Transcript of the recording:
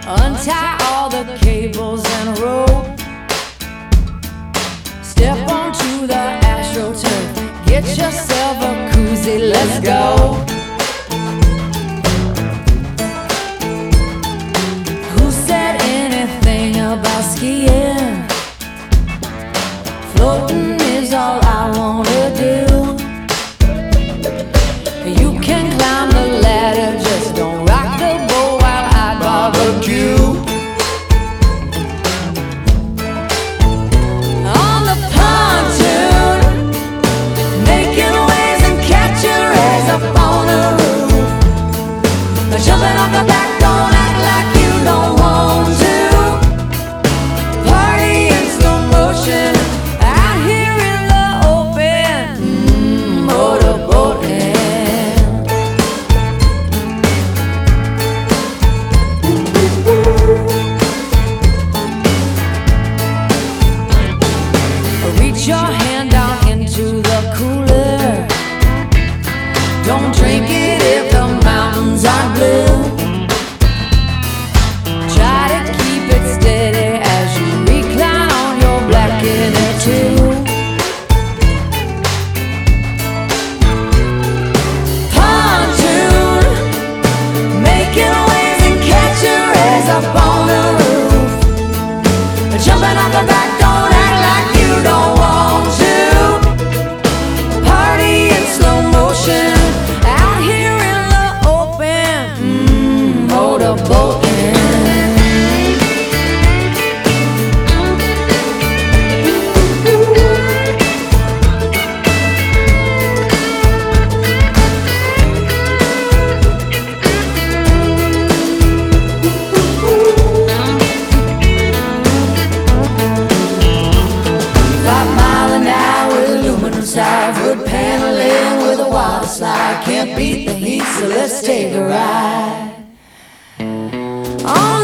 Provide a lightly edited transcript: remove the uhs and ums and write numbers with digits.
Untie all the cables and rope. Step onto the AstroTurf. Get yourself a koozie, let's go. Who said anything about skiing? Floating is all I wanna do. You can climb the ladder, just don't rock the boat while I barbecue. On the pontoon, making waves and catching rays up on the roof. Jumping off the back, don't act like you don't want to. Party in slow motion out here in the open, motorboating. Reach your hand down into the cooler. Don't drink it if the mountains are blue. Try to keep it steady as you recline on your black inner tube. Pontoon, making waves and catching rays up on the roof. Jumping off the back, don't act like you don't want to. Party in slow motion out here in the open, motorboating. Wood paneling with a water slide. Can't beat the heat, so let's take a ride.